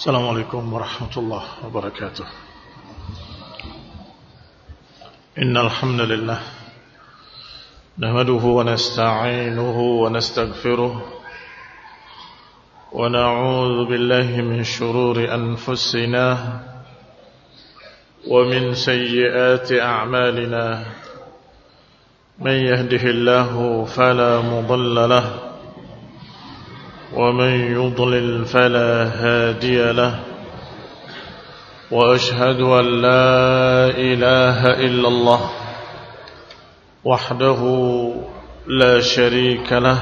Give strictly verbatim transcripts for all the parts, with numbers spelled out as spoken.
Assalamualaikum warahmatullahi wabarakatuh. Innal hamdalillah nahmaduhu wa nasta'inuhu wa nastaghfiruh wa na'udzu billahi min shururi anfusina wa min sayyiati a'malina. Man yahdihillahu fala mudilla lahu ومن يضلل فلا هادي له وأشهد أن لا إله إلا الله وحده لا شريك له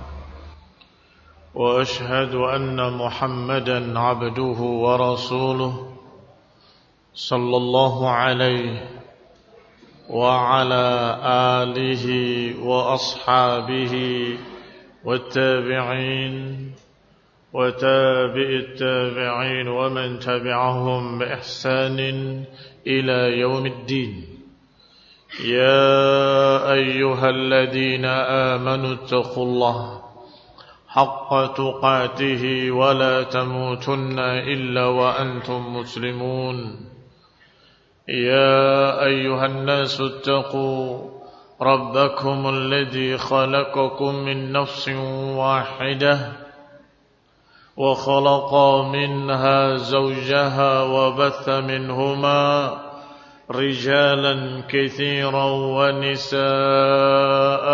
وأشهد أن محمدا عبده ورسوله صلى الله عليه وعلى آله وأصحابه والتابعين وتابع التابعين ومن تبعهم بإحسان إلى يوم الدين. يا أيها الذين آمنوا اتقوا الله حق تقاته ولا تموتن إلا وأنتم مسلمون. يا أيها الناس اتقوا ربكم الذي خلقكم من نفس واحدة وخلق منها زوجها وبث منهما رجالا كثيرا ونساء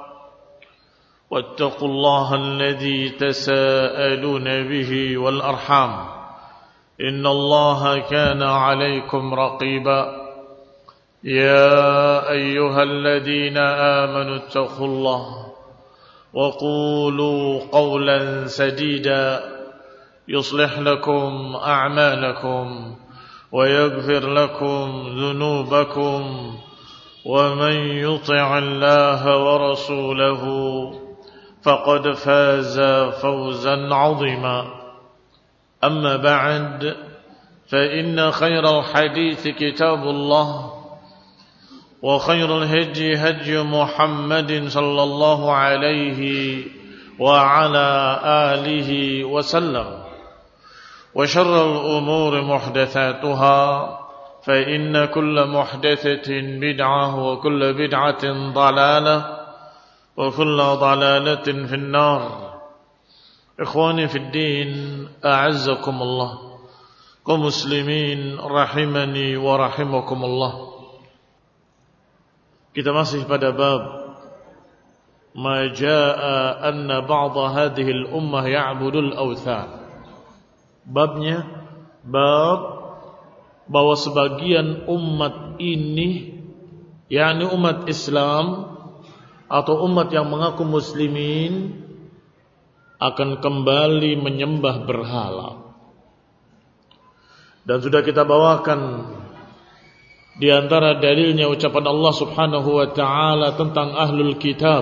واتقوا الله الذي تساءلون به والأرحام إن الله كان عليكم رقيبا. يا أيها الذين آمنوا اتقوا الله وقولوا قولا سديدا يصلح لكم أعمالكم ويغفر لكم ذنوبكم ومن يطع الله ورسوله فقد فاز فوزا عظيما. أما بعد فإن خير الحديث كتاب الله وخير الهدي هدي محمد صلى الله عليه وعلى آله وسلم وشر الأمور محدثاتها فإن كل محدثة بدعة وكل بدعة ضلالة وكل ضلالة في النار. إخواني في الدين أعزكم الله كمسلمين رحمني ورحمكم الله. Kita masih pada bab ma jaa anna ba'd hadhihi al-ummah ya'budul awthan. Babnya bab bahwa sebagian umat ini, yakni umat Islam atau umat yang mengaku muslimin, akan kembali menyembah berhala. Dan sudah kita bawakan di antara dalilnya ucapan Allah Subhanahu wa taala tentang ahlul kitab,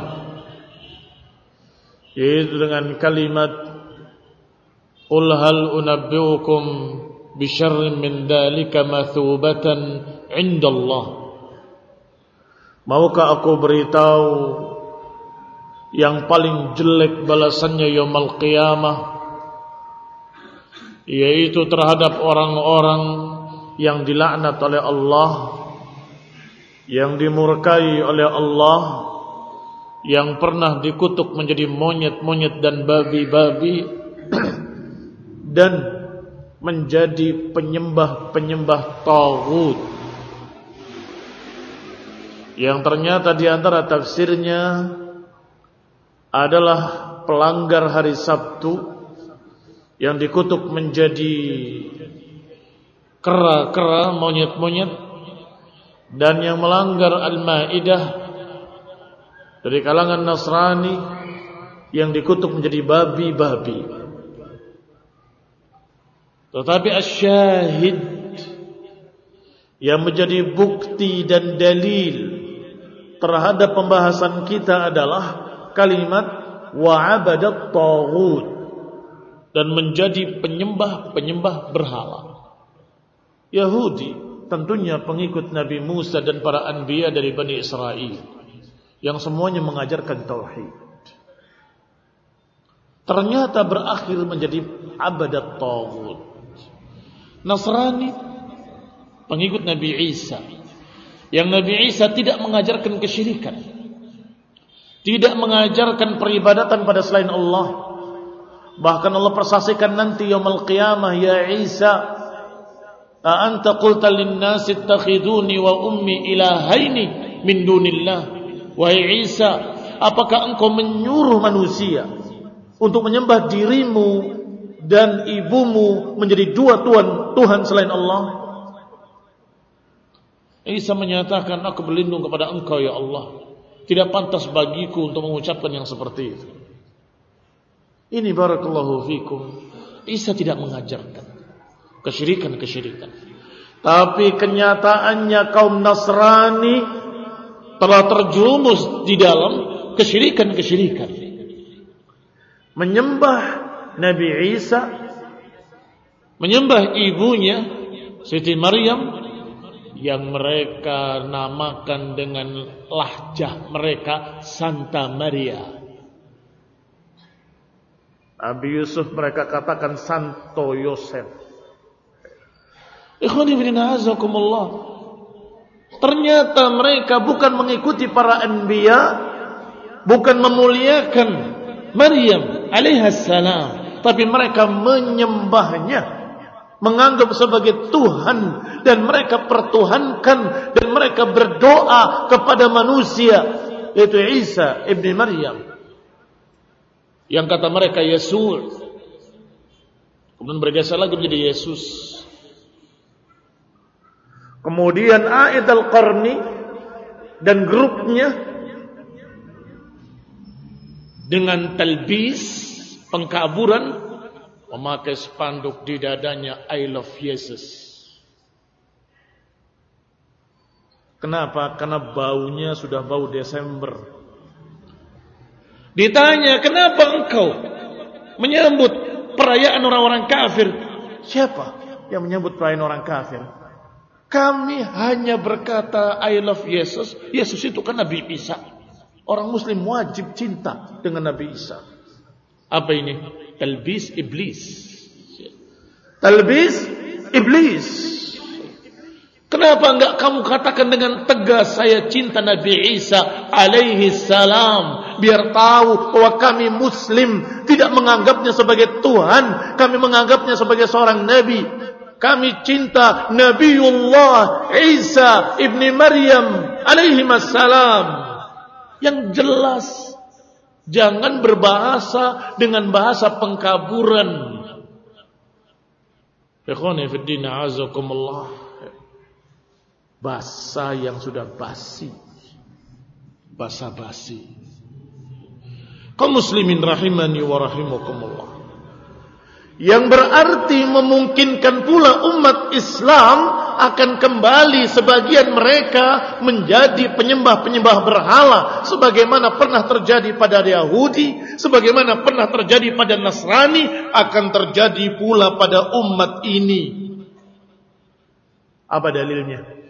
yaitu dengan kalimat qul hal unabbiukum bisyarrin min dzalika mathubatan indallah. Maukah aku beritahu yang paling jelek balasannya yaumul qiyamah, yaitu terhadap orang-orang yang dilaknat oleh Allah, yang dimurkai oleh Allah, yang pernah dikutuk menjadi monyet-monyet dan babi-babi dan menjadi penyembah-penyembah taghut, yang ternyata di antara tafsirnya adalah pelanggar hari Sabtu yang dikutuk menjadi kera-kera, monyet-monyet, dan yang melanggar Al-Maidah dari kalangan Nasrani yang dikutuk menjadi babi-babi. Tetapi asyahid yang menjadi bukti dan dalil terhadap pembahasan kita adalah kalimat wa'abadat taghut, dan menjadi penyembah-penyembah berhala. Yahudi tentunya pengikut Nabi Musa dan para anbiya dari Bani Israel yang semuanya mengajarkan tauhid. ternyata berakhir menjadi abadat taghut. Nasrani, pengikut Nabi Isa. Yang Nabi Isa tidak mengajarkan kesyirikan, tidak mengajarkan peribadatan pada selain Allah. Bahkan Allah persaksikan nanti yaumul qiyamah, ya Isa, a anta qulta lin-nasi ittakhiduni wa ummi ilahaini min dunillah. Wahai Isa, apakah engkau menyuruh manusia untuk menyembah dirimu dan ibumu menjadi dua tuhan Tuhan selain Allah? Isa menyatakan, aku berlindung kepada engkau ya Allah, tidak pantas bagiku untuk mengucapkan yang seperti itu. Ini barakallahu fikum, Isa tidak mengajarkan kesyirikan-kesyirikan. Tapi kenyataannya kaum Nasrani telah terjerumus di dalam kesyirikan-kesyirikan. Menyembah Nabi Isa, menyembah ibunya Siti Maryam yang mereka namakan dengan lahjah mereka Santa Maria. Nabi Yusuf mereka katakan Santo Yosef. Ikhwani fillah azakumullah. Ternyata mereka bukan mengikuti para anbiya, bukan memuliakan Maryam alaihissalam, tapi mereka menyembahnya, menganggap sebagai Tuhan, dan mereka pertuhankan dan mereka berdoa kepada manusia, yaitu Isa ibni Maryam, yang kata mereka Yesus, kemudian bergeser lagi menjadi Yesus. Kemudian A'id al-Qarni dan grupnya dengan talbis, pengkaburan, memakai spanduk di dadanya I love Jesus. Kenapa? Karena baunya sudah bau Desember. Ditanya, kenapa engkau menyambut perayaan orang-orang kafir? Siapa yang menyambut perayaan orang kafir? Kami hanya berkata I love Jesus. Yesus itu kan Nabi Isa. Orang Muslim wajib cinta dengan Nabi Isa. Apa ini? Talbis iblis. Talbis iblis. Kenapa enggak kamu katakan dengan tegas saya cinta Nabi Isa alaihi salam, biar tahu bahwa kami Muslim tidak menganggapnya sebagai Tuhan, kami menganggapnya sebagai seorang nabi. Kami cinta Nabiullah Isa ibni Maryam alaihi salam. Yang jelas, jangan berbahasa dengan bahasa pengkaburan. Ikhwani fid din azakumullah. Bahasa yang sudah basi, bahasa basi. Kaum muslimin rahimani wa rahimakumullah, yang berarti memungkinkan pula umat Islam akan kembali sebagian mereka menjadi penyembah-penyembah berhala, sebagaimana pernah terjadi pada Yahudi, sebagaimana pernah terjadi pada Nasrani, akan terjadi pula pada umat ini. Apa dalilnya?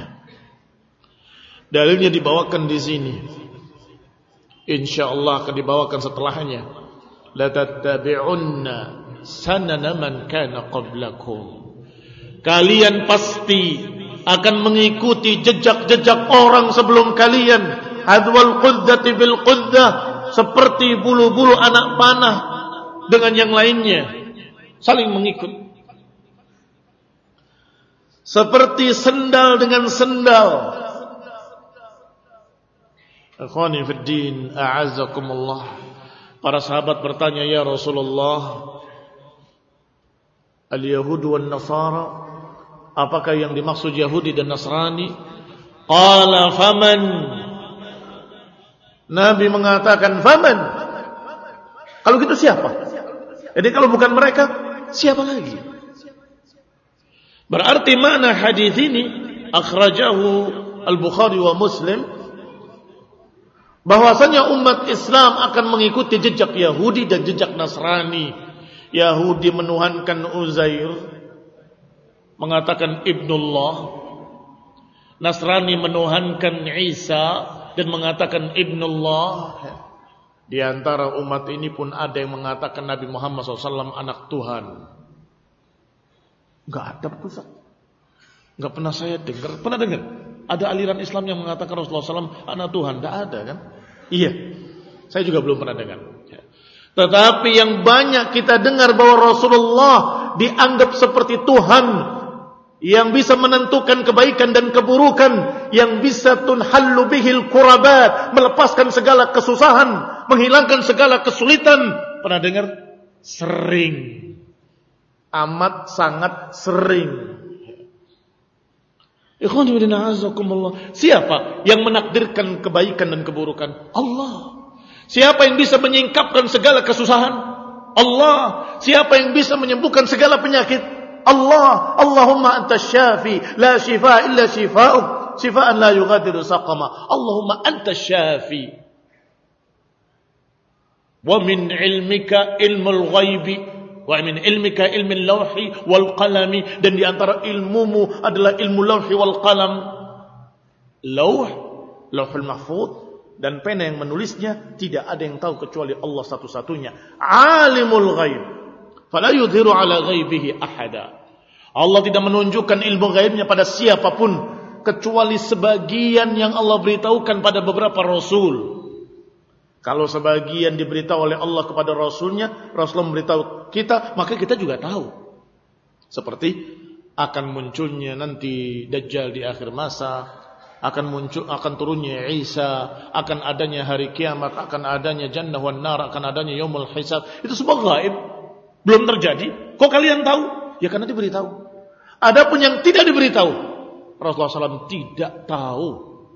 Dalilnya dibawakan di sini. Insyaallah akan dibawakan setelahnya. La tattabi'unna sanana man kana qablakum. Kalian pasti akan mengikuti jejak-jejak orang sebelum kalian. Hadwal quddati bil quddah, seperti bulu-bulu anak panah dengan yang lainnya, saling mengikut. Seperti sendal dengan sendal. Akhwani fid din, a'azzakumullah. Para sahabat bertanya, ya Rasulullah, al-Yahud wan Nasara, apakah yang dimaksud Yahudi dan Nasrani? Qala faman. Nabi mengatakan faman. Kalau gitu siapa? Jadi kalau bukan mereka, siapa lagi? Berarti mana hadis ini akhrajahu Al-Bukhari wa Muslim, bahwasanya umat Islam akan mengikuti jejak Yahudi dan jejak Nasrani. Yahudi menuhankan Uzair, mengatakan Ibnullah. Nasrani menuhankan Isa dan mengatakan Ibnullah. Di antara umat ini pun ada yang mengatakan Nabi Muhammad shallallahu alaihi wasallam anak Tuhan. Enggak ada Ustaz. Enggak pernah saya dengar. Pernah dengar? Ada aliran Islam yang mengatakan Rasulullah shallallahu alaihi wasallam anak Tuhan. Enggak ada kan? Iya. Saya juga belum pernah dengar. Tetapi yang banyak kita dengar bahwa Rasulullah dianggap seperti Tuhan yang bisa menentukan kebaikan dan keburukan, yang bisa tunhallu bihil kurabat, melepaskan segala kesusahan, menghilangkan segala kesulitan. Pernah dengar? Sering. Amat sangat sering. Ikhwan fillah azakumullah. Siapa yang menakdirkan kebaikan dan keburukan? Allah. Siapa yang bisa menyingkapkan segala kesusahan? Allah. Siapa yang bisa menyembuhkan segala penyakit? Allah. Allahumma antas syafi, la shifa illa shifa'uk, shifaan la yughadiru saqama. Allahumma antas syafi. Wa min ilmika ilmul ghaibi, wa min ilmika ilmul lawhi wal qalami, dan di antara ilmumu adalah ilmu lawhi wal qalam. Lawh, lauhul mahfuz, dan pena yang menulisnya tidak ada yang tahu kecuali Allah satu-satunya. Alimul ghaib, fala yudhiru ala ghaibihi ahada. Allah tidak menunjukkan ilmu gaibnya pada siapapun kecuali sebagian yang Allah beritahukan pada beberapa rasul. Kalau sebagian diberitahu oleh Allah kepada rasulnya, Rasulullah memberitahu kita, maka kita juga tahu. Seperti akan munculnya nanti Dajjal di akhir masa, akan muncul, akan turunnya Isa, akan adanya hari kiamat, akan adanya jannah wan nar, akan adanya yaumul hisab. Itu semua gaib, belum terjadi. Kok kalian tahu? Ya karena diberitahu. Adapun yang tidak diberitahu, Rasulullah shallallahu alaihi wasallam tidak tahu.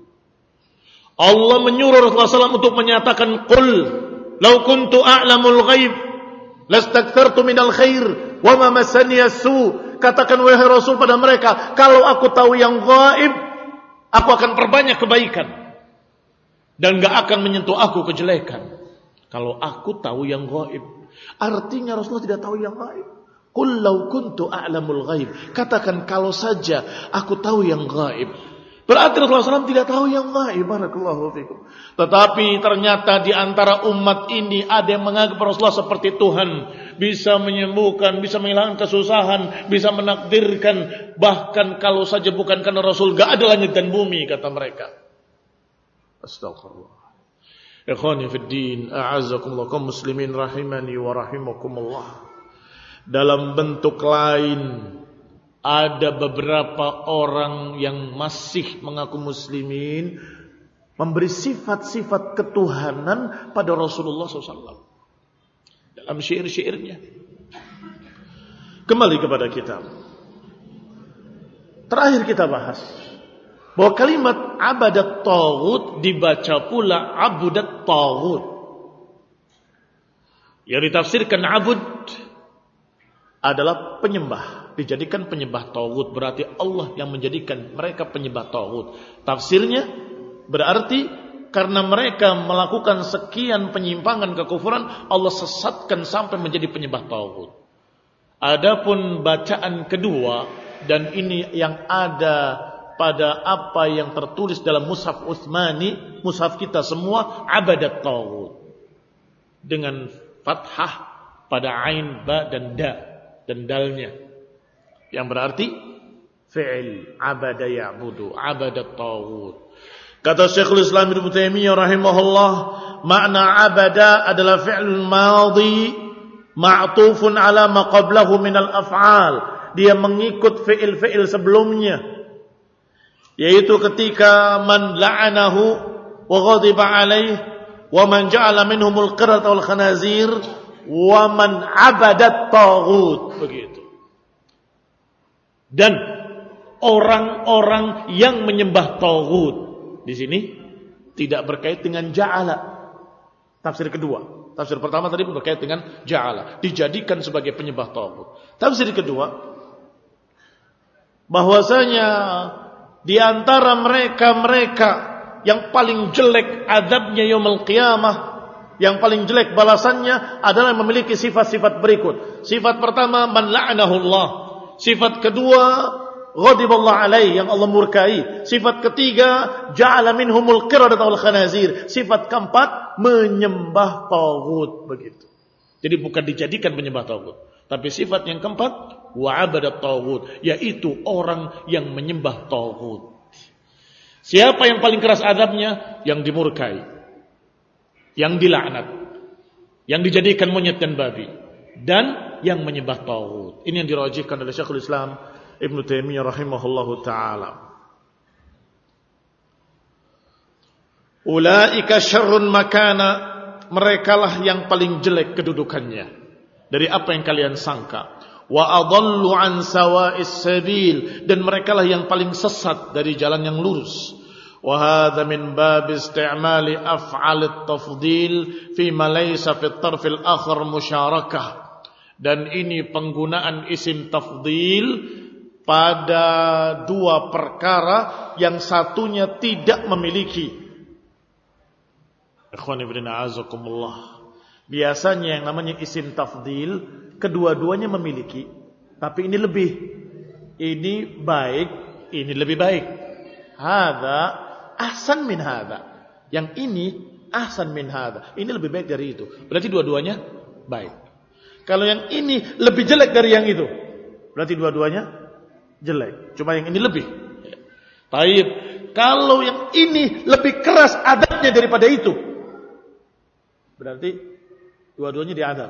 Allah menyuruh Rasulullah shallallahu alaihi wasallam untuk menyatakan, Qul law kuntu a'lamul ghaib lastakthartu minal khair wa ma massani as-su. Katakan wahai Rasul pada mereka, kalau aku tahu yang gaib, aku akan perbanyak kebaikan dan gak akan menyentuh aku kejelekan. Kalau aku tahu yang gaib. Artinya Rasulullah tidak tahu yang gaib. Qul law kuntu a'lamul ghaib. Katakan kalau saja aku tahu yang gaib. Berarti Rasulullah shallallahu alaihi wasallam tidak tahu yang gaib. Barakallahu fikum. Tetapi ternyata di antara umat ini ada yang menganggap Rasulullah seperti Tuhan, bisa menyembuhkan, bisa menghilangkan kesusahan, bisa menakdirkan. Bahkan kalau saja bukan karena Rasul, gak ada langit dan bumi, kata mereka. Astagfirullah. Ikhwani fid din, a'azzakumullah, kaum muslimin rahimani wa rahimakumullah. Dalam bentuk lain, ada beberapa orang yang masih mengaku muslimin memberi sifat-sifat ketuhanan pada Rasulullah shallallahu alaihi wasallam dalam syair-syairnya. Kembali kepada kitab. Terakhir kita bahas bahwa kalimat abadat taghut dibaca pula abudat taghut. Yang ditafsirkan abud adalah penyembah, dijadikan penyembah taghut, berarti Allah yang menjadikan mereka penyembah taghut. Tafsirnya berarti karena mereka melakukan sekian penyimpangan kekufuran, Allah sesatkan sampai menjadi penyembah taghut. Adapun bacaan kedua, dan ini yang ada pada apa yang tertulis dalam mushaf Utsmani, mushaf kita semua, abadat taghut dengan fathah pada ain, ba dan da dan dalnya, yang berarti fi'il abada ya'budu, abadat taghut. Kata Syekhul Islam Ibnu Taimiyah rahimahullah, makna abada adalah fi'il madhi ma'tufun ala ma qablahu minal af'al. Dia mengikut fi'il-fi'il sebelumnya, yaitu ketika man la'anahu wa ghadiba alaih wa man ja'ala minhumul qiradata wal khanazir wa man abadat taghut, begitu. Dan orang-orang yang menyembah taghut di sini tidak berkait dengan ja'ala. Tafsir kedua. Tafsir pertama tadi berkait dengan ja'ala, dijadikan sebagai penyembah taghut. Tafsir kedua, bahwasanya di antara mereka-mereka yang paling jelek azabnya yaumul qiyamah, yang paling jelek balasannya adalah memiliki sifat-sifat berikut. Sifat pertama, man la'anahu Allah. Sifat kedua, ghadiballahu alaihi, yang Allah murkai. Sifat ketiga, ja'ala minhumul qiradata wal khanazir. Sifat keempat, menyembah taghut, begitu. Jadi bukan dijadikan penyembah taghut, Tapi sifat yang keempat, wa abadat taghut, yaitu orang yang menyembah taghut. Siapa yang paling keras azabnya? Yang dimurkai, yang dilaknat, yang dijadikan monyet dan babi, dan yang menyembah taghut. Ini yang dirajihkan oleh Syekhul Islam Ibnu Taimiyah rahimahullahu taala. Ulaika syarrun makana, merekalah yang paling jelek kedudukannya dari apa yang kalian sangka. Wa adallu an sawa'is sabil, dan merekalah yang paling sesat dari jalan yang lurus. Wa hadza min bab isti'mali af'al at-tafdhil fi ma laysa fi at-tarf al-akhar musyarakah. Dan ini penggunaan isim tafdhil pada dua perkara yang satunya tidak memiliki. Ikhwani fillah azakumullah. Biasanya yang namanya isim tafdhil kedua-duanya memiliki, tapi ini lebih, ini baik, ini lebih baik. Hadza ahsan min hadza. Yang ini ahsan min hadza. Ini lebih baik dari itu. Berarti dua-duanya baik. Kalau yang ini lebih jelek dari yang itu, berarti dua-duanya jelek. Cuma yang ini lebih. Baik. Kalau yang ini lebih keras adabnya daripada itu, berarti dua-duanya diadab.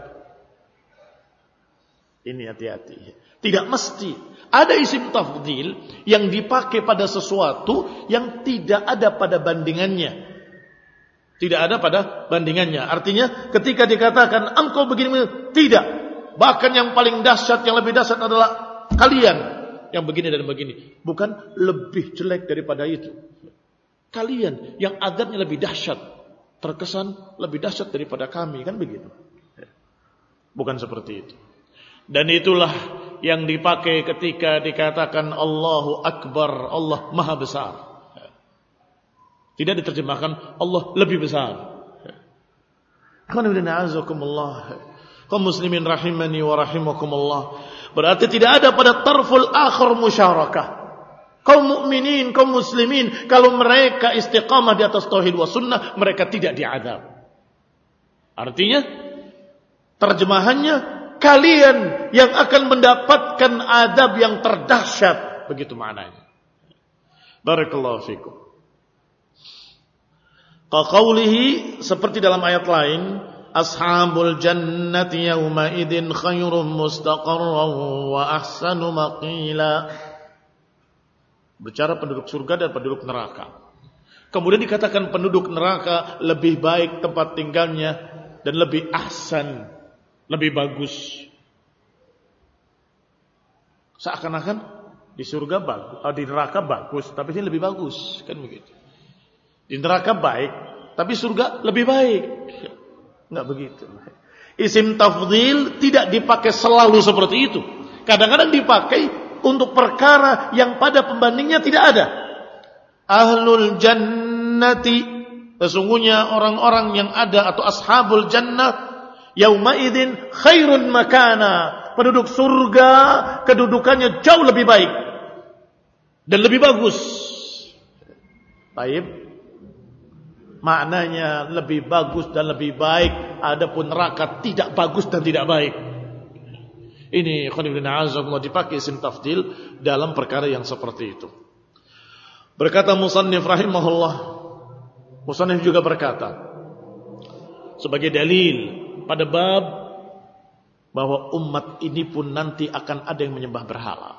Ini hati-hati. Tidak mesti. Ada isim tafdhil yang dipakai pada sesuatu yang tidak ada pada bandingannya. Tidak ada pada bandingannya. Artinya ketika dikatakan engkau begini, tidak. Bahkan yang paling dahsyat, yang lebih dahsyat adalah kalian yang begini dan begini. Bukan lebih jelek daripada itu. Kalian yang adabnya lebih dahsyat, terkesan lebih dahsyat daripada kami, kan begitu. Bukan seperti itu. Dan itulah yang dipakai ketika dikatakan Allahu Akbar, Allah Maha Besar. Tidak diterjemahkan Allah lebih besar. Kaum muslimin rahimani wa rahimakumullah. Berarti tidak ada pada tarful akhir musyarakah. Kaum mukminin, kaum muslimin, kalau mereka istiqamah di atas tauhid wa sunnah, mereka tidak diazab. Artinya terjemahannya, kalian yang akan mendapatkan adab yang terdahsyat. Begitu maknanya. Barakallahu fikum. Qaqaulihi, seperti dalam ayat lain, ashabul jannati yawma idin khairum mustaqarran wa ahsanu maqila. Bicara penduduk surga dan penduduk neraka. Kemudian dikatakan penduduk neraka lebih baik tempat tinggalnya dan lebih ahsan, lebih bagus. Seakan-akan di surga bagus, di neraka bagus, tapi ini lebih bagus, kan begitu. Di neraka baik, tapi surga lebih baik. Enggak begitu. Isim tafdhil tidak dipakai selalu seperti itu. Kadang-kadang dipakai untuk perkara yang pada pembandingnya tidak ada. Ahlul jannati, sesungguhnya orang-orang yang ada atau ashabul jannah, yauma idzin khairun makana, penduduk surga kedudukannya jauh lebih baik dan lebih bagus. Baik, maknanya lebih bagus dan lebih baik. Adapun neraka tidak bagus dan tidak baik. Ini khonibina azakumullah dipakai isim tafdil dalam perkara yang seperti itu. Berkata musannif rahimahullah, musannif juga berkata sebagai dalil pada bab bahwa umat ini pun nanti akan ada yang menyembah berhala.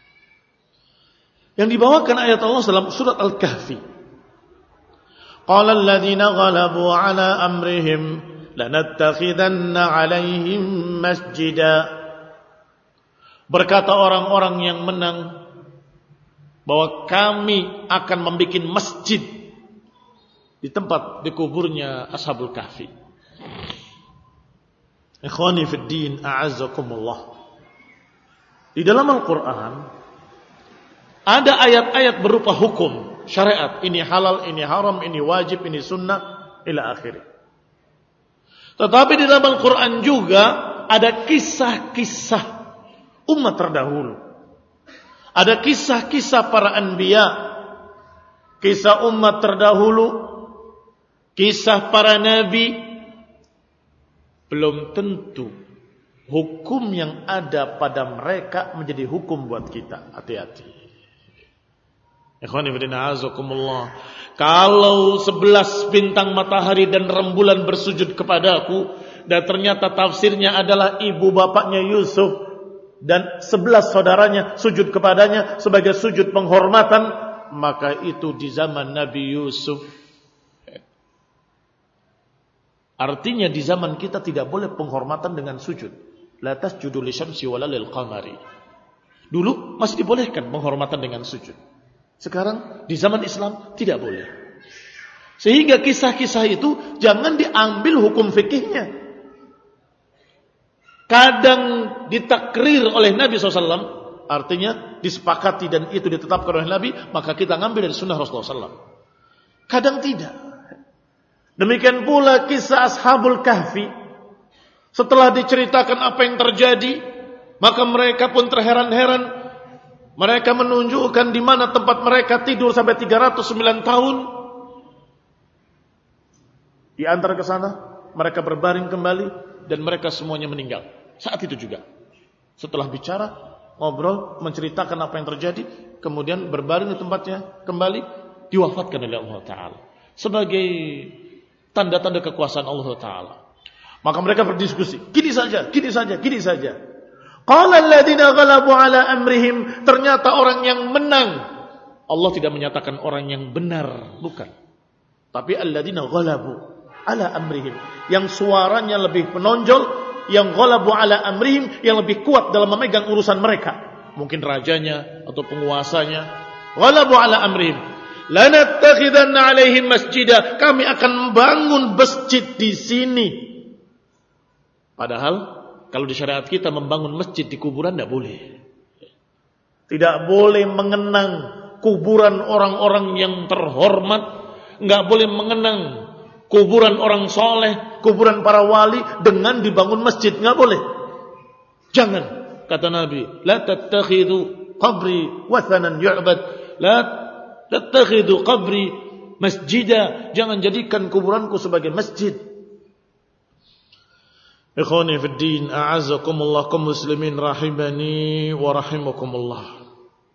Yang dibawakan ayat Allah dalam surat Al-Kahfi. Qala alladhina ghalabu ala amrihim lanattakhidanna 'alaihim masjida. Berkata orang-orang yang menang bahwa kami akan membuat masjid di tempat dikuburnya Ashabul Kahfi. Ikhwani fid din, a'azzakumullah. Di dalam Al-Quran ada ayat-ayat berupa hukum, syariat. Ini halal, ini haram, ini wajib, ini sunnah, ila akhirih. Tetapi di dalam Al-Quran juga ada kisah-kisah umat terdahulu. Ada kisah-kisah para anbiya, kisah umat terdahulu, kisah para nabi. Belum tentu hukum yang ada pada mereka menjadi hukum buat kita. Hati-hati. Ikhwani fillah, azakumullah. Kalau sebelas bintang matahari dan rembulan bersujud kepadaku, dan ternyata tafsirnya adalah ibu bapaknya Yusuf dan sebelas saudaranya sujud kepadanya sebagai sujud penghormatan, maka itu di zaman Nabi Yusuf. Artinya di zaman kita tidak boleh penghormatan dengan sujud. La tasjudu lisyamsi wala lil qamari. Dulu masih dibolehkan penghormatan dengan sujud. Sekarang di zaman Islam tidak boleh. Sehingga kisah-kisah itu jangan diambil hukum fikihnya. Kadang ditakrir oleh Nabi shallallahu alaihi wasallam, artinya disepakati dan itu ditetapkan oleh Nabi, maka kita ngambil dari sunnah Rasulullah shallallahu alaihi wasallam. Kadang tidak. Demikian pula kisah Ashabul Kahfi. Setelah diceritakan apa yang terjadi, maka mereka pun terheran-heran. Mereka menunjukkan di mana tempat mereka tidur sampai tiga ratus sembilan tahun. Di antara ke sana, mereka berbaring kembali dan mereka semuanya meninggal. Saat itu juga. Setelah bicara, ngobrol, menceritakan apa yang terjadi, kemudian berbaring di tempatnya kembali, diwafatkan oleh Allah Ta'ala. Sebagai tanda-tanda kekuasaan Allah Ta'ala. Maka mereka berdiskusi. Gini saja, gini saja, gini saja. Qala alladziina ghalabu ala amrihim. Ternyata orang yang menang. Allah tidak menyatakan orang yang benar. Bukan. Tapi alladziina ghalabu ala amrihim. Yang suaranya lebih menonjol. Yang ghalabu ala amrihim. Yang lebih kuat dalam memegang urusan mereka. Mungkin rajanya atau penguasanya. Ghalabu ala amrihim. Lanattakhidanna alaihim masjidah. Kami akan membangun masjid di sini. Padahal kalau di syariat kita membangun masjid di kuburan tidak boleh. Tidak boleh mengenang kuburan orang-orang yang terhormat. Tidak boleh mengenang kuburan orang soleh, kuburan para wali dengan dibangun masjid. Tidak boleh. Jangan. Kata Nabi, la tattakhidhu qabri wathanan yu'bad. La tattakhidhu qabri masjidah. Jangan jadikan kuburanku sebagai masjid. Ikhwani fid din, a'azzakumullah kaum muslimin rahimani wa rahimakumullah.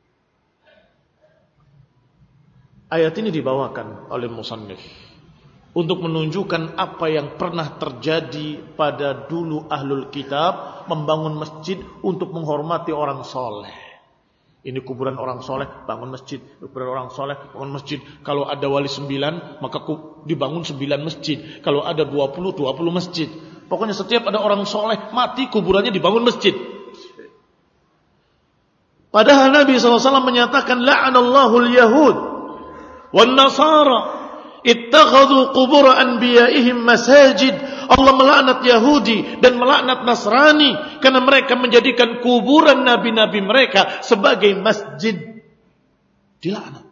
Ayat ini dibawakan oleh musannif untuk menunjukkan apa yang pernah terjadi pada dulu ahlul kitab membangun masjid untuk menghormati orang soleh. Ini kuburan orang soleh, bangun masjid. Kuburan orang soleh, bangun masjid. Kalau ada wali sembilan, maka dibangun sembilan masjid. Kalau ada dua puluh, dua puluh masjid. Pokoknya setiap ada orang soleh mati, kuburannya dibangun masjid. Padahal Nabi shallallahu alaihi wasallam menyatakan la'anallahu al-yahud wan nasara ittakhadhu qubur anbiya'ihim masajid. Allah melaknat Yahudi dan melaknat Nasrani karena mereka menjadikan kuburan nabi-nabi mereka sebagai masjid. Dilaknat.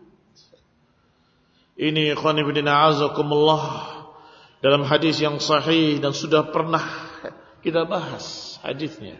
Ini ikhwan fillah a'azakumullah dalam hadis yang sahih dan sudah pernah kita bahas hadisnya.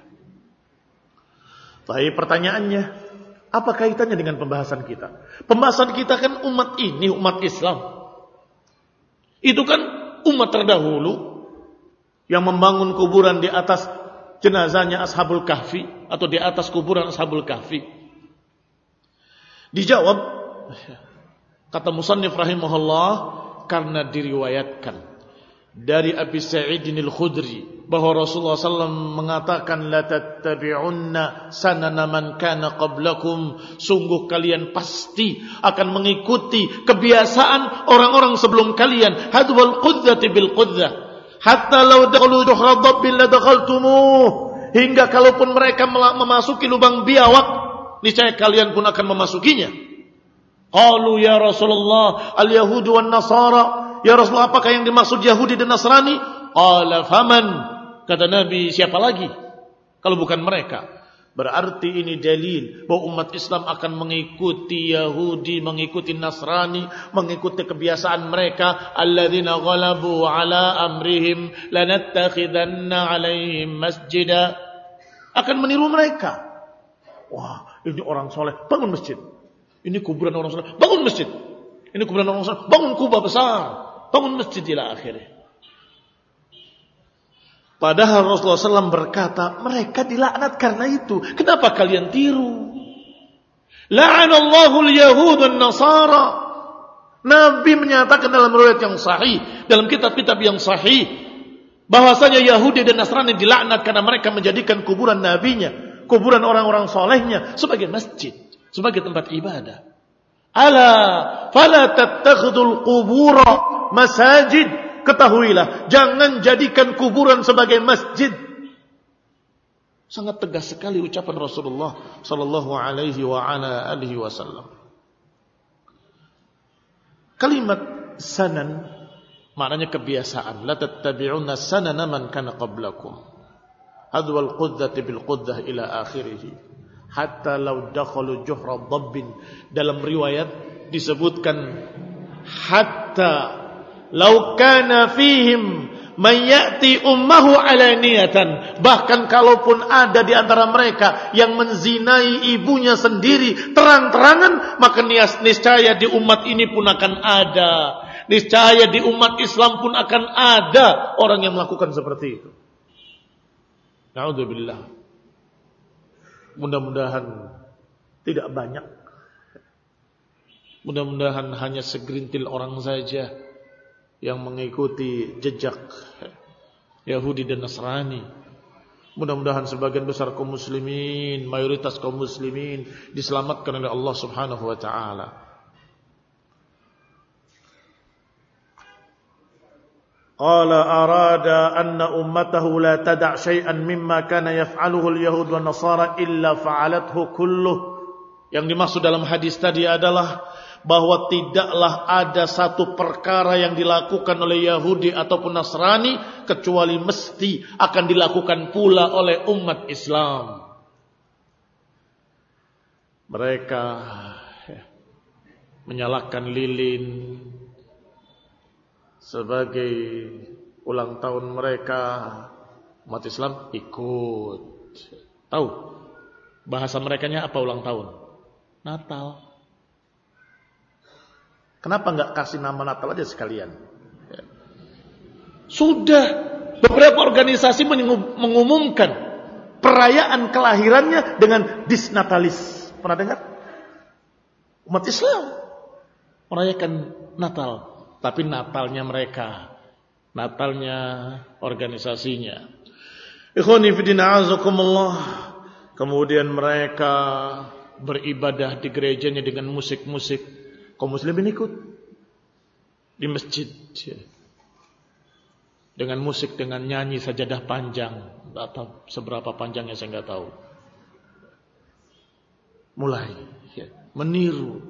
Tapi pertanyaannya, apa kaitannya dengan pembahasan kita? Pembahasan kita kan umat ini, umat Islam. Itu kan umat terdahulu yang membangun kuburan di atas jenazahnya Ashabul Kahfi atau di atas kuburan Ashabul Kahfi. Dijawab, kata musannif rahimahullah, karena diriwayatkan dari Abi Sa'id al-Khudri bahwa Rasulullah sallallahu alaihi wasallam mengatakan la tattabi'unna sanana man kana qablakum, sungguh kalian pasti akan mengikuti kebiasaan orang-orang sebelum kalian, hadwal qudzati bil qudzah hatta law dakhalu duhra dabbin la dakhaltumuh, hingga kalaupun mereka memasuki lubang biawak niscaya kalian pun akan memasukinya. Qalu ya Rasulullah al-yahudu wan nasara, ya Rasulullah apakah yang dimaksud Yahudi dan Nasrani? Qala faman, kata Nabi, siapa lagi kalau bukan mereka? Berarti ini dalil bahwa umat Islam akan mengikuti Yahudi, mengikuti Nasrani, mengikuti kebiasaan mereka. Alladzina ghalabu ala amrihim lanattakhidanna alaihim masjida. Akan meniru mereka. Wah, ini orang soleh, bangun masjid. Ini kuburan orang soleh, bangun masjid. Ini kuburan orang soleh, bangun kubah besar, bangun masjid ila akhirnya. Padahal Rasulullah shallallahu alaihi wasallam berkata, mereka dilaknat karena itu. Kenapa kalian tiru? La'anallahu al-yahud wan-nasara. Nabi menyatakan dalam riwayat yang sahih, dalam kitab-kitab yang sahih, bahwasanya Yahudi dan Nasrani dilaknat karena mereka menjadikan kuburan nabinya, kuburan orang-orang solehnya sebagai masjid, sebagai tempat ibadah. Ala fala tattakhidul qubura masajid. Ketahuilah, jangan jadikan kuburan sebagai masjid. Sangat tegas sekali ucapan Rasulullah sallallahu alaihi wa ala alihi wasallam. Kalimat sanan maknanya kebiasaan. La tattabi'unna sanana man kana qablakum. Hadwal qudzati bil quddah ila akhirih. Hatta law dakhalu juhra dhabbin. Dalam riwayat disebutkan hatta law kana fihim man ya'ti ummahu alaniyatan. Bahkan kalaupun ada di antara mereka yang menzinai ibunya sendiri terang-terangan, maka niscaya di umat ini pun akan ada, niscaya di umat Islam pun akan ada orang yang melakukan seperti itu. Na'udzubillah. Mudah-mudahan tidak banyak. Mudah-mudahan hanya segerintil orang saja yang mengikuti jejak Yahudi dan Nasrani. Mudah-mudahan sebagian besar kaum muslimin, mayoritas kaum muslimin diselamatkan oleh Allah Subhanahu wa taala. Qala arada anna ummatahu la tada' syai'an mimma kana yaf'aluhu al-yahud wa nasara illa fa'alathu kulluh. Yang dimaksud dalam hadis tadi adalah bahwa tidaklah ada satu perkara yang dilakukan oleh Yahudi ataupun Nasrani kecuali mesti akan dilakukan pula oleh umat Islam. Mereka menyalakan lilin sebagai ulang tahun mereka, umat Islam ikut. Tahu bahasa merekanya apa ulang tahun? Natal. Kenapa enggak kasih nama Natal aja sekalian? Sudah beberapa organisasi mengumumkan perayaan kelahirannya dengan disnatalis. Pernah dengar? Umat Islam merayakan Natal, tapi Natalnya mereka, Natalnya organisasinya. Ikhwani fillah azakumullah. Kemudian mereka beribadah di gerejanya dengan musik-musik. Kaum muslimin ikut di masjid dengan musik, dengan nyanyi sajadah panjang, atau seberapa panjangnya saya nggak tahu. Mulai ya, meniru.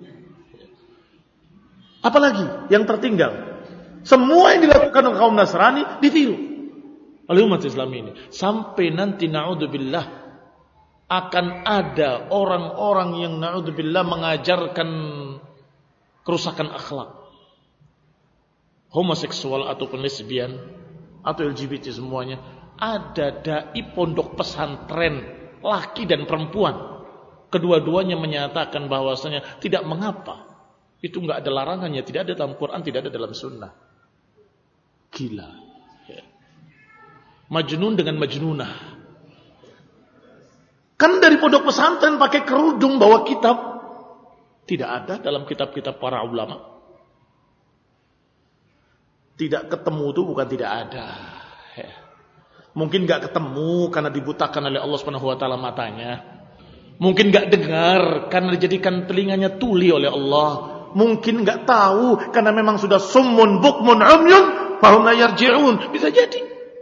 Apalagi yang tertinggal, semua yang dilakukan oleh kaum Nasrani ditiru oleh umat Islam ini, sampai nanti naudzubillah akan ada orang-orang yang naudzubillah mengajarkan kerusakan akhlak, homoseksual ataupun lesbian atau L G B T semuanya. Ada dai pondok pesantren laki dan perempuan, kedua-duanya menyatakan bahwasanya tidak mengapa, itu enggak ada larangannya, tidak ada dalam Quran, tidak ada dalam sunnah. Gila ya. Majnun dengan majnunah. Kan dari pondok pesantren pakai kerudung bawa kitab, tidak ada dalam kitab-kitab para ulama. Tidak ketemu itu bukan tidak ada. Ya. Mungkin gak ketemu karena dibutakan oleh Allah Subhanahu wa taala matanya. Mungkin gak dengar karena dijadikan telinganya tuli oleh Allah. Mungkin gak tahu karena memang sudah summun bukmun umyun fahum la yarji'un. Bisa jadi.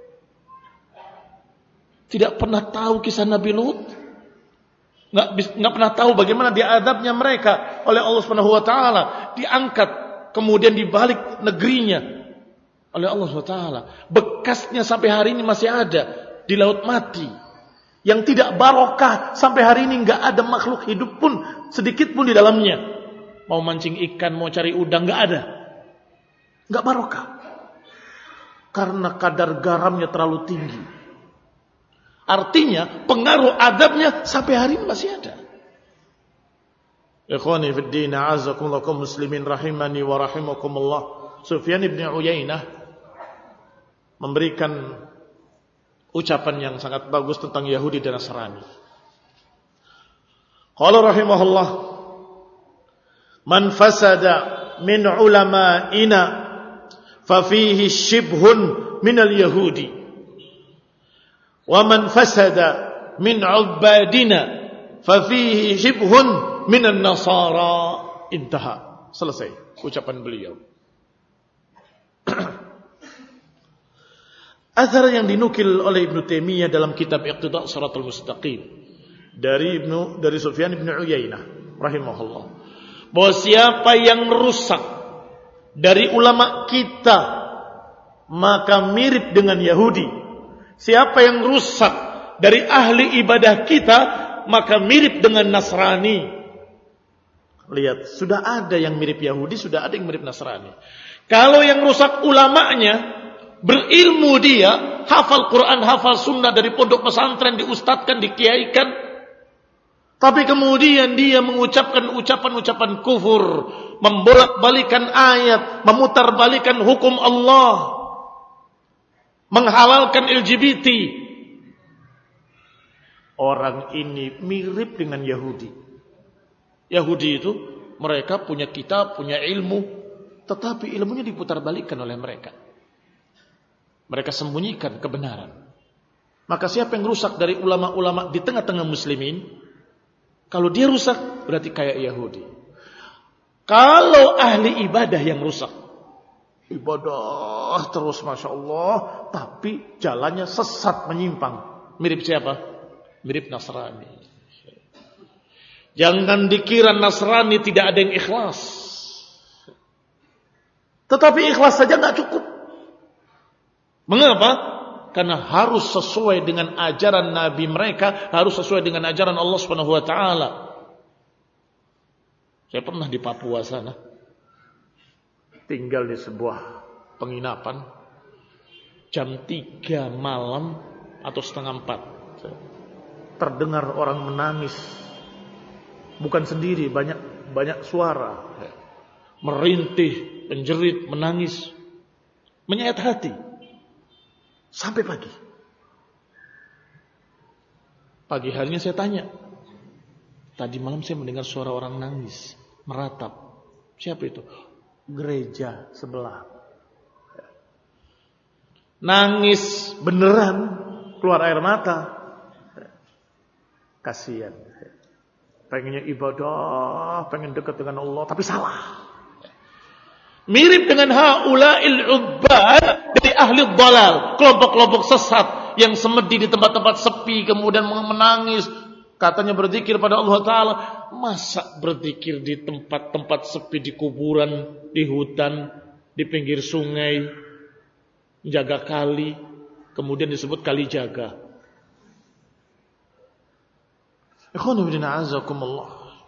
Tidak pernah tahu kisah Nabi Lut. Nggak, nggak pernah tahu bagaimana diadabnya mereka oleh Allah Subhanahu wa taala, diangkat kemudian dibalik negerinya oleh Allah Subhanahu wa taala. Bekasnya sampai hari ini masih ada di laut mati yang tidak barokah. Sampai hari ini nggak ada makhluk hidup pun sedikit pun di dalamnya. Mau mancing ikan, mau cari udang, nggak ada, nggak barokah karena kadar garamnya terlalu tinggi. Artinya pengaruh adabnya sampai hari ini masih ada. Ikhwani fid din, a'azzakumullah kaum muslimin rahimani wa rahimakumullah. Sufyan bin Uyainah memberikan ucapan yang sangat bagus tentang Yahudi dan Nasrani. Qala rahimahullah, man fasada min ulama'ina fa fihi shibhun min al-yahudi wa man fasada min ubadina fa fihi shibhun min an-nasara. Intaha. Selesai ucapan beliau. Athar yang dinukil oleh Ibnu Taimiyah dalam kitab Iqtida' Shiratal Mustaqim dari Ibnu dari Sufyan bin Uyainah rahimahullah, bahwa siapa yang rusak dari ulama kita maka mirip dengan Yahudi. Siapa yang rusak dari ahli ibadah kita maka mirip dengan Nasrani. Lihat, sudah ada yang mirip Yahudi, sudah ada yang mirip Nasrani. Kalau yang rusak ulamanya, berilmu dia, hafal Quran, hafal sunnah dari pondok pesantren, diustadkan, dikiaikan, tapi kemudian dia mengucapkan ucapan-ucapan kufur, membolak-balikan ayat, memutar-balikan hukum Allah, menghalalkan L G B T. Orang ini mirip dengan Yahudi. Yahudi itu mereka punya kitab, punya ilmu, tetapi ilmunya diputar-balikan oleh mereka. Mereka sembunyikan kebenaran. Maka siapa yang rusak dari ulama-ulama di tengah-tengah muslimin, kalau dia rusak berarti kayak Yahudi. Kalau ahli ibadah yang rusak, ibadah terus Masya Allah, tapi jalannya sesat, menyimpang, mirip siapa? Mirip Nasrani. Jangan dikira Nasrani tidak ada yang ikhlas. Tetapi ikhlas saja gak cukup. Mengapa? Karena harus sesuai dengan ajaran Nabi mereka, harus sesuai dengan ajaran Allah Subhanahu wa taala. Saya pernah di Papua sana, tinggal di sebuah penginapan, jam tiga malam atau setengah empat, terdengar orang menangis, bukan sendiri, banyak banyak suara, merintih, menjerit, menangis, menyayat hati. Sampai pagi. Pagi harinya saya tanya. Tadi malam saya mendengar suara orang nangis, meratap. Siapa itu? Gereja sebelah. Nangis beneran, keluar air mata. Kasihan. Pengennya ibadah, pengen dekat dengan Allah, tapi salah. Mirip dengan haula'il ubbad dari ahli dhalal, kelompok-kelompok sesat yang semedi di tempat-tempat sepi kemudian menangis, katanya berzikir pada Allah Ta'ala. Masa berzikir di tempat-tempat sepi, di kuburan, di hutan, di pinggir sungai, jaga kali, kemudian disebut kali jaga. Ikhwanu bidina azakumullah,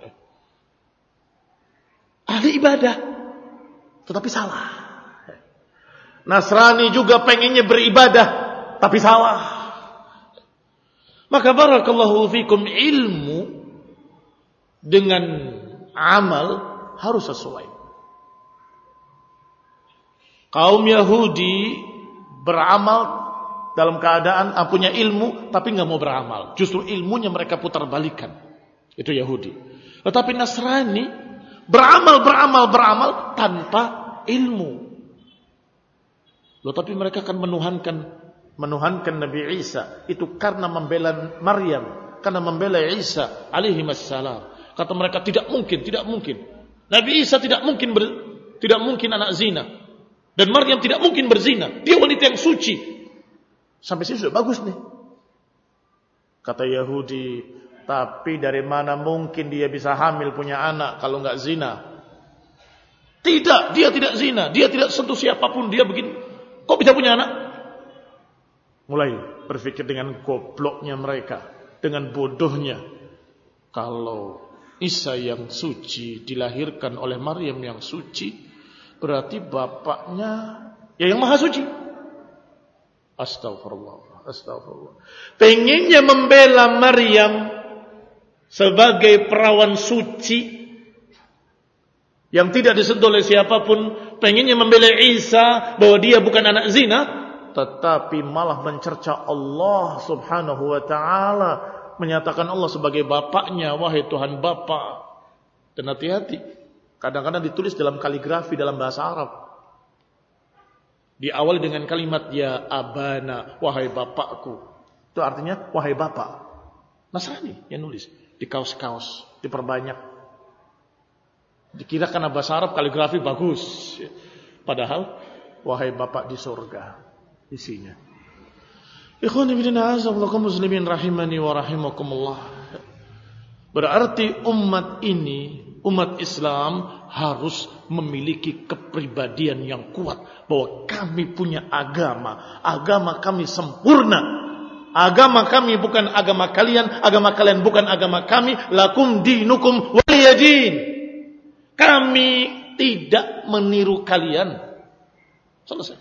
ahli ibadah tetapi salah. Nasrani juga pengennya beribadah tapi salah. Maka barakallahu fikum, ilmu dengan amal harus sesuai. Kaum Yahudi beramal dalam keadaan punya ilmu tapi nggak mau beramal. Justru ilmunya mereka putar balikan. Itu Yahudi. Tetapi Nasrani beramal, beramal, beramal tanpa ilmu. Loh, tapi mereka akan menuhankan menuhankan Nabi Isa itu karena membela Maryam, karena membela Isa alaihi wassalam. Kata mereka tidak mungkin, tidak mungkin. Nabi Isa tidak mungkin ber, tidak mungkin anak zina. Dan Maryam tidak mungkin berzina. Dia wanita yang suci. Sampai sini sudah bagus nih. Kata Yahudi, tapi dari mana mungkin dia bisa hamil punya anak kalau enggak zina? Tidak, dia tidak zina, dia tidak sentuh siapapun, dia begini. Kok bisa punya anak? Mulai berpikir dengan gobloknya mereka, dengan bodohnya. Kalau Isa yang suci dilahirkan oleh Maryam yang suci, berarti bapaknya ya yang maha suci. Astagfirullah, astagfirullah. Pengennya membela Maryam sebagai perawan suci yang tidak disentuh oleh siapapun, pengennya membela Isa bahwa dia bukan anak zina, tetapi malah mencerca Allah Subhanahu wa taala, menyatakan Allah sebagai bapaknya, wahai Tuhan Bapa. Dan hati-hati, kadang-kadang ditulis dalam kaligrafi dalam bahasa Arab. Diawali dengan kalimat ya abana, wahai bapakku. Itu artinya wahai bapak. Nasrani yang nulis di kaos-kaos, diperbanyak. Dikira karena bahasa Arab kaligrafi bagus. Padahal wahai bapak di surga isinya. Ikhwan fillah azallakum muslimin rahimani wa rahimakumullah. Berarti umat ini, umat Islam harus memiliki kepribadian yang kuat bahwa kami punya agama, agama kami sempurna. Agama kami bukan agama kalian, agama kalian bukan agama kami. Lakum dinukum waliyadin. Kami tidak meniru kalian. Selesai.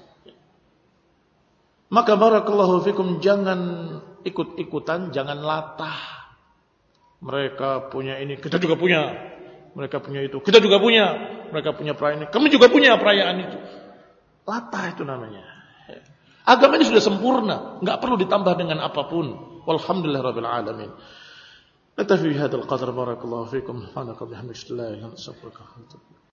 Maka barakallahu fikum, jangan ikut-ikutan, jangan latah. Mereka punya ini, kita juga punya. Mereka punya itu, kita juga punya. Mereka punya perayaan ini, kami juga punya perayaan itu. Latah itu namanya. Agama ini sudah sempurna, enggak perlu ditambah dengan apapun. Walhamdulillahirabbil alamin. Natafi bihadzal qadar, barakallahu fikum. Subhanakallahumma wa bihamdika, asyhadu an la ilaha illa anta, astaghfiruka wa atubu ilaik.